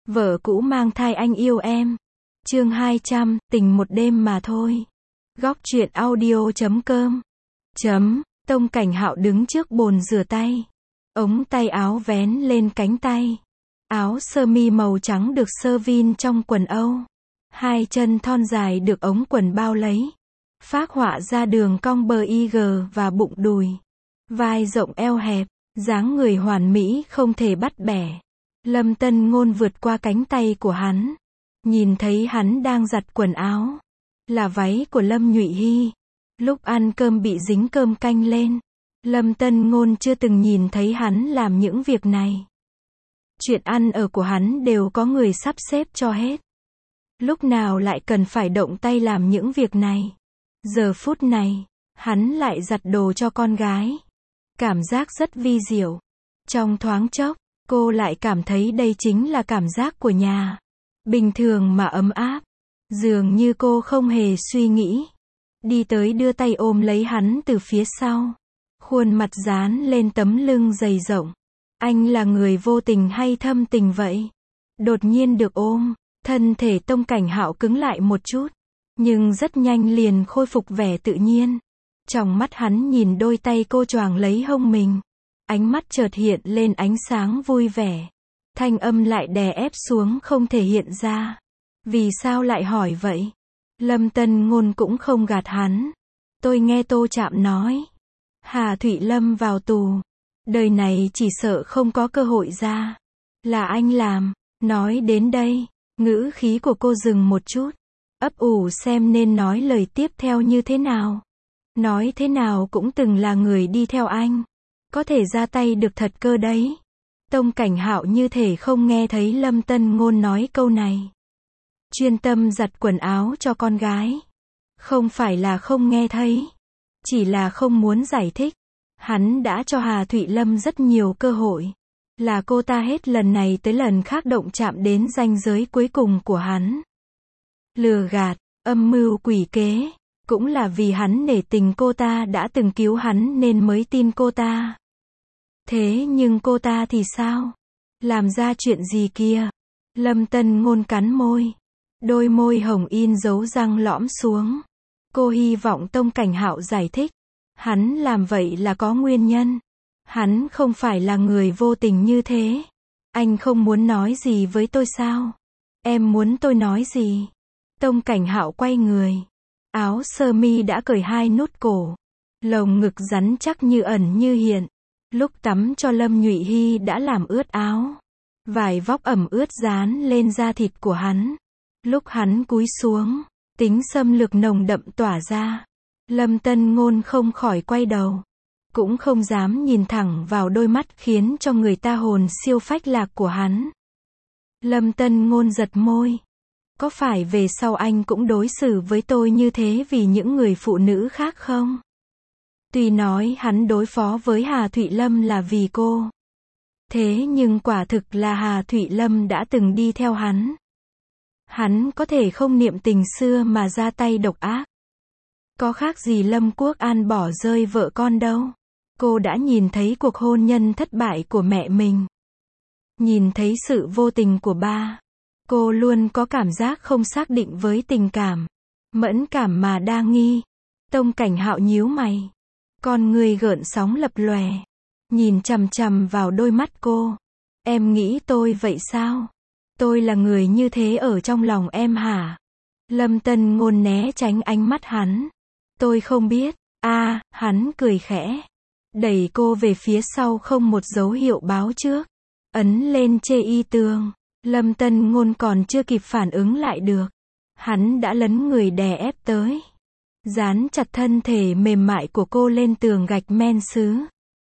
Vợ cũ mang thai anh yêu em. Chương 200, tình một đêm mà thôi. Góc truyện audio.com. Tông Cảnh Hạo đứng trước bồn rửa tay. Ống tay áo vén lên cánh tay. Áo sơ mi màu trắng được sơ vin trong quần Âu. Hai chân thon dài được ống quần bao lấy. Phác họa ra đường cong bờ IG và bụng đùi. Vai rộng eo hẹp, dáng người hoàn mỹ không thể bắt bẻ. Lâm Tân Ngôn vượt qua cánh tay của hắn. Nhìn thấy hắn đang giặt quần áo. Là váy của Lâm Nhụy Hy. Lúc ăn cơm bị dính cơm canh lên. Lâm Tân Ngôn chưa từng nhìn thấy hắn làm những việc này. Chuyện ăn ở của hắn đều có người sắp xếp cho hết. Lúc nào lại cần phải động tay làm những việc này. Giờ phút này, hắn lại giặt đồ cho con gái. Cảm giác rất vi diệu. Trong thoáng chốc, cô lại cảm thấy đây chính là cảm giác của nhà. Bình thường mà ấm áp. Dường như cô không hề suy nghĩ. Đi tới đưa tay ôm lấy hắn từ phía sau. Khuôn mặt dán lên tấm lưng dày rộng. Anh là người vô tình hay thâm tình vậy? Đột nhiên được ôm, thân thể Tông Cảnh Hạo cứng lại một chút. Nhưng rất nhanh liền khôi phục vẻ tự nhiên. Trong mắt hắn nhìn đôi tay cô choàng lấy hông mình. Ánh mắt chợt hiện lên ánh sáng vui vẻ. Thanh âm lại đè ép xuống không thể hiện ra. Vì sao lại hỏi vậy? Lâm Tân Ngôn cũng không gạt hắn. Tôi nghe Tô Trạm nói. Hà Thụy Lâm vào tù. Đời này chỉ sợ không có cơ hội ra. Là anh làm. Nói đến đây, ngữ khí của cô dừng một chút. Ấp ủ xem nên nói lời tiếp theo như thế nào. Nói thế nào cũng từng là người đi theo anh. Có thể ra tay được thật cơ đấy. Tông Cảnh Hạo như thể không nghe thấy Lâm Tân Ngôn nói câu này. Chuyên tâm giặt quần áo cho con gái. Không phải là không nghe thấy. Chỉ là không muốn giải thích. Hắn đã cho Hà Thụy Lâm rất nhiều cơ hội. Là cô ta hết lần này tới lần khác động chạm đến ranh giới cuối cùng của hắn. Lừa gạt, âm mưu quỷ kế. Cũng là vì hắn nể tình cô ta đã từng cứu hắn nên mới tin cô ta. Thế nhưng cô ta thì sao? Làm ra chuyện gì kia? Lâm Tân Ngôn cắn môi. Đôi môi hồng in dấu răng lõm xuống. Cô hy vọng Tông Cảnh Hạo giải thích. Hắn làm vậy là có nguyên nhân. Hắn không phải là người vô tình như thế. Anh không muốn nói gì với tôi sao? Em muốn tôi nói gì? Tông Cảnh Hạo quay người. Áo sơ mi đã cởi hai nút cổ. Lồng ngực rắn chắc như ẩn như hiện. Lúc tắm cho Lâm Nhụy Hy đã làm ướt áo. Vải vóc ẩm ướt dán lên da thịt của hắn. Lúc hắn cúi xuống, tính xâm lược nồng đậm tỏa ra. Lâm Tân Ngôn không khỏi quay đầu. Cũng không dám nhìn thẳng vào đôi mắt khiến cho người ta hồn siêu phách lạc của hắn. Lâm Tân Ngôn giật môi. Có phải về sau anh cũng đối xử với tôi như thế vì những người phụ nữ khác không? Tuy nói hắn đối phó với Hà Thụy Lâm là vì cô. Thế nhưng quả thực là Hà Thụy Lâm đã từng đi theo hắn. Hắn có thể không niệm tình xưa mà ra tay độc ác. Có khác gì Lâm Quốc An bỏ rơi vợ con đâu. Cô đã nhìn thấy cuộc hôn nhân thất bại của mẹ mình. Nhìn thấy sự vô tình của ba. Cô luôn có cảm giác không xác định với tình cảm. Mẫn cảm mà đa nghi. Tông Cảnh Hạo nhíu mày. Con người gợn sóng lập lòe. Nhìn chằm chằm vào đôi mắt cô. Em nghĩ tôi vậy sao? Tôi là người như thế ở trong lòng em hả? Lâm Tân Ngôn né tránh ánh mắt hắn. Tôi không biết. Hắn cười khẽ. Đẩy cô về phía sau không một dấu hiệu báo trước. Ấn lên chê y tường. Lâm Tân Ngôn còn chưa kịp phản ứng lại được. Hắn đã lấn người đè ép tới. Dán chặt thân thể mềm mại của cô lên tường gạch men sứ.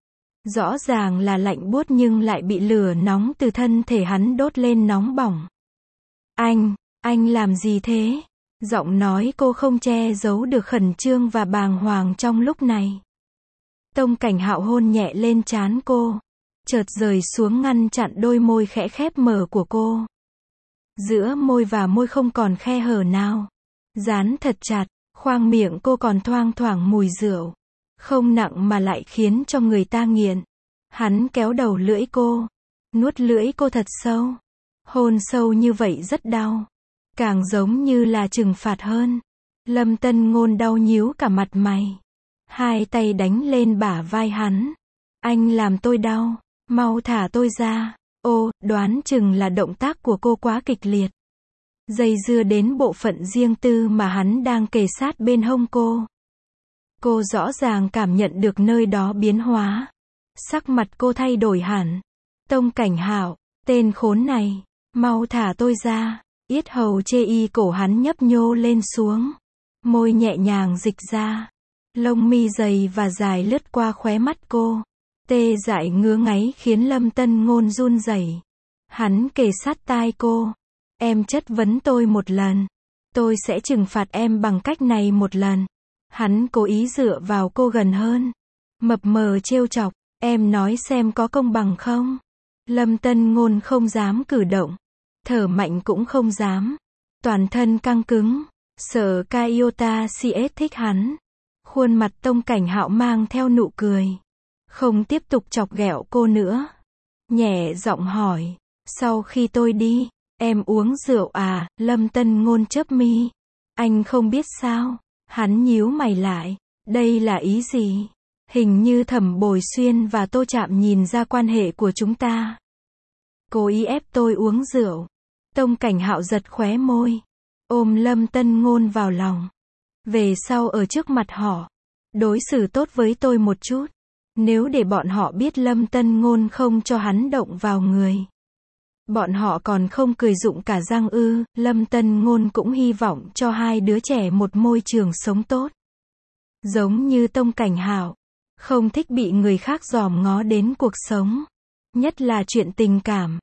Rõ ràng là lạnh buốt nhưng lại bị lửa nóng từ thân thể hắn đốt lên nóng bỏng. Anh làm gì thế? Giọng nói cô không che giấu được khẩn trương và bàng hoàng trong lúc này. Tông Cảnh Hạo hôn nhẹ lên trán cô. Chợt rời xuống ngăn chặn đôi môi khẽ khép mở của cô. Giữa môi và môi không còn khe hở nào. Dán thật chặt, khoang miệng cô còn thoang thoảng mùi rượu. Không nặng mà lại khiến cho người ta nghiện. Hắn kéo đầu lưỡi cô. Nuốt lưỡi cô thật sâu. Hôn sâu như vậy rất đau. Càng giống như là trừng phạt hơn. Lâm Tân Ngôn đau nhíu cả mặt mày. Hai tay đánh lên bả vai hắn. Anh làm tôi đau. Mau thả tôi ra. Ô, đoán chừng là động tác của cô quá kịch liệt. Dây dưa đến bộ phận riêng tư mà hắn đang kề sát bên hông cô. Cô rõ ràng cảm nhận được nơi đó biến hóa. Sắc mặt cô thay đổi hẳn. Tông Cảnh Hạo, tên khốn này, mau thả tôi ra. Yết hầu chê y cổ hắn nhấp nhô lên xuống. Môi nhẹ nhàng dịch ra. Lông mi dày và dài lướt qua khóe mắt cô. Tê dại ngứa ngáy khiến Lâm Tân Ngôn run rẩy. Hắn kề sát tai cô. Em chất vấn tôi một lần. Tôi sẽ trừng phạt em bằng cách này một lần. Hắn cố ý dựa vào cô gần hơn. Mập mờ trêu chọc. Em nói xem có công bằng không? Lâm Tân Ngôn không dám cử động. Thở mạnh cũng không dám. Toàn thân căng cứng. Sợ Kyota CS thích hắn. Khuôn mặt Tông Cảnh Hạo mang theo nụ cười. Không tiếp tục chọc ghẹo cô nữa. Nhẹ giọng hỏi. Sau khi tôi đi, em uống rượu à? Lâm Tân Ngôn chớp mi. Anh không biết sao? Hắn nhíu mày lại. Đây là ý gì? Hình như Thẩm Bồi Xuyên và Tô Trạm nhìn ra quan hệ của chúng ta. Cố ý ép tôi uống rượu. Tông Cảnh Hạo giật khóe môi. Ôm Lâm Tân Ngôn vào lòng. Về sau ở trước mặt họ, đối xử tốt với tôi một chút. Nếu để bọn họ biết Lâm Tân Ngôn không cho hắn động vào người. Bọn họ còn không cười rụng cả răng ư. Lâm Tân Ngôn cũng hy vọng cho hai đứa trẻ một môi trường sống tốt. Giống như Tông Cảnh Hạo, không thích bị người khác dòm ngó đến cuộc sống. Nhất là chuyện tình cảm.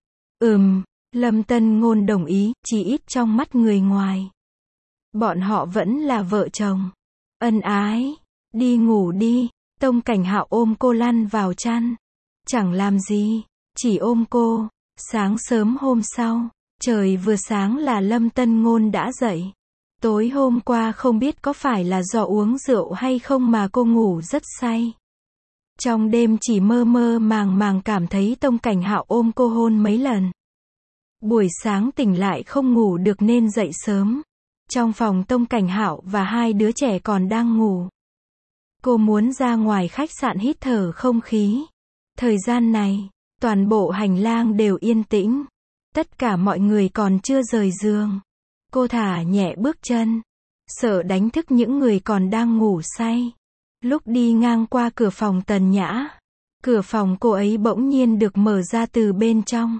Lâm Tân Ngôn đồng ý, chỉ ít trong mắt người ngoài. Bọn họ vẫn là vợ chồng. Ân ái. Đi ngủ đi. Tông Cảnh Hạo ôm cô lăn vào chăn. Chẳng làm gì, chỉ ôm cô. Sáng sớm hôm sau, trời vừa sáng là Lâm Tân Ngôn đã dậy. Tối hôm qua không biết có phải là do uống rượu hay không mà cô ngủ rất say. Trong đêm chỉ mơ mơ màng màng cảm thấy Tông Cảnh Hạo ôm cô hôn mấy lần. Buổi sáng tỉnh lại không ngủ được nên dậy sớm. Trong phòng Tông Cảnh Hạo và hai đứa trẻ còn đang ngủ. Cô muốn ra ngoài khách sạn hít thở không khí. Thời gian này, toàn bộ hành lang đều yên tĩnh. Tất cả mọi người còn chưa rời giường. Cô thả nhẹ bước chân. Sợ đánh thức những người còn đang ngủ say. Lúc đi ngang qua cửa phòng Tần Nhã. Cửa phòng cô ấy bỗng nhiên được mở ra từ bên trong.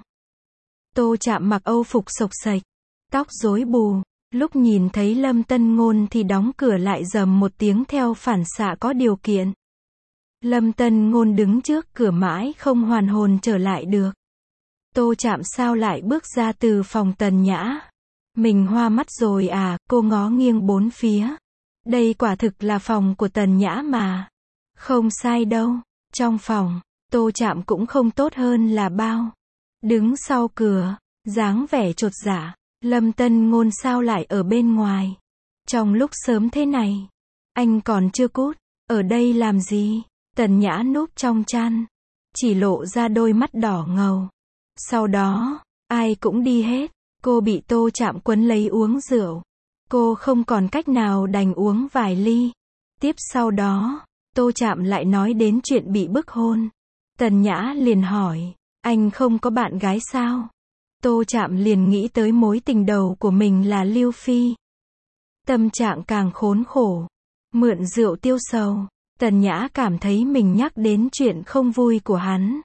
Tô Trạm mặc âu phục xộc xệch. Tóc rối bù. Lúc nhìn thấy Lâm Tân Ngôn thì đóng cửa lại rầm một tiếng theo phản xạ có điều kiện. Lâm Tân Ngôn đứng trước cửa mãi không hoàn hồn trở lại được. Tô Trạm sao lại bước ra từ phòng Tần Nhã? Mình hoa mắt rồi à? Cô ngó nghiêng bốn phía. Đây quả thực là phòng của Tần Nhã mà. Không sai đâu. Trong phòng, Tô Trạm cũng không tốt hơn là bao. Đứng sau cửa, dáng vẻ chột dạ. Lâm Tân Ngôn sao lại ở bên ngoài? Trong lúc sớm thế này, anh còn chưa cút, ở đây làm gì? Tần Nhã núp trong chăn, chỉ lộ ra đôi mắt đỏ ngầu. Sau đó, ai cũng đi hết, cô bị Tô Trạm quấn lấy uống rượu. Cô không còn cách nào đành uống vài ly. Tiếp sau đó, Tô Trạm lại nói đến chuyện bị bức hôn. Tần Nhã liền hỏi, anh không có bạn gái sao? Tô Trạm liền nghĩ tới mối tình đầu của mình là Lưu Phi. Tâm trạng càng khốn khổ. Mượn rượu tiêu sầu. Tần Nhã cảm thấy mình nhắc đến chuyện không vui của hắn.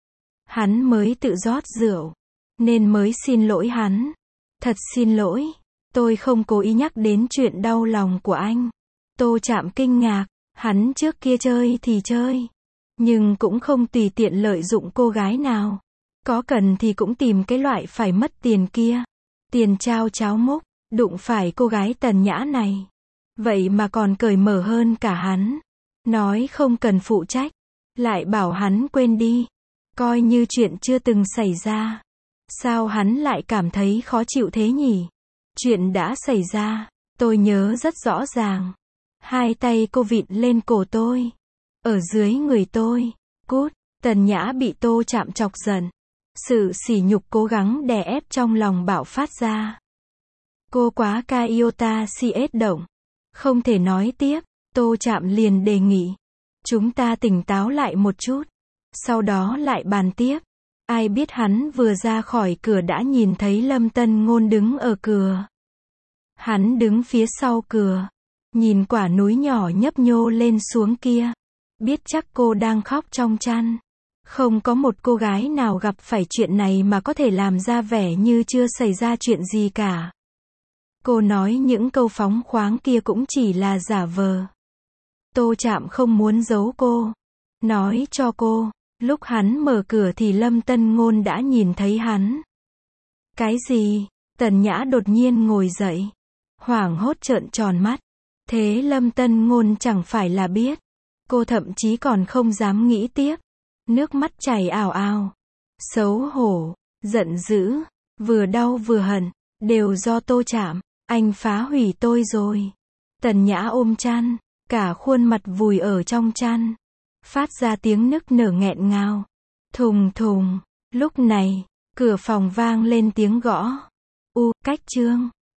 Hắn mới tự rót rượu. Nên mới xin lỗi hắn. Thật xin lỗi. Tôi không cố ý nhắc đến chuyện đau lòng của anh. Tô Trạm kinh ngạc. Hắn trước kia chơi thì chơi. Nhưng cũng không tùy tiện lợi dụng cô gái nào. Có cần thì cũng tìm cái loại phải mất tiền kia. Tiền trao cháo múc. Đụng phải cô gái Tần Nhã này. Vậy mà còn cởi mở hơn cả hắn. Nói không cần phụ trách. Lại bảo hắn quên đi. Coi như chuyện chưa từng xảy ra. Sao hắn lại cảm thấy khó chịu thế nhỉ? Chuyện đã xảy ra. Tôi nhớ rất rõ ràng. Hai tay cô vịn lên cổ tôi. Ở dưới người tôi. Cút. Tần Nhã bị Tô Trạm chọc giận. Sự sỉ nhục cố gắng đè ép trong lòng bạo phát ra. Cô quá Kyota CS động. Không thể nói tiếp, Tô Trạm liền đề nghị. Chúng ta tỉnh táo lại một chút. Sau đó lại bàn tiếp. Ai biết hắn vừa ra khỏi cửa đã nhìn thấy Lâm Tân Ngôn đứng ở cửa. Hắn đứng phía sau cửa. Nhìn quả núi nhỏ nhấp nhô lên xuống kia. Biết chắc cô đang khóc trong chăn. Không có một cô gái nào gặp phải chuyện này mà có thể làm ra vẻ như chưa xảy ra chuyện gì cả. Cô nói những câu phóng khoáng kia cũng chỉ là giả vờ. Tô Trạm không muốn giấu cô. Nói cho cô, lúc hắn mở cửa thì Lâm Tân Ngôn đã nhìn thấy hắn. Cái gì? Tần Nhã đột nhiên ngồi dậy. Hoảng hốt trợn tròn mắt. Thế Lâm Tân Ngôn chẳng phải là biết. Cô thậm chí còn không dám nghĩ tiếp. Nước mắt chảy ào ào. Xấu hổ, giận dữ, vừa đau vừa hận, đều do Tô Trạm. Anh phá hủy tôi rồi. Tần Nhã ôm chăn, cả khuôn mặt vùi ở trong chăn. Phát ra tiếng nức nở nghẹn ngào. Thùng thùng. Lúc này, cửa phòng vang lên tiếng gõ. Cách Trương.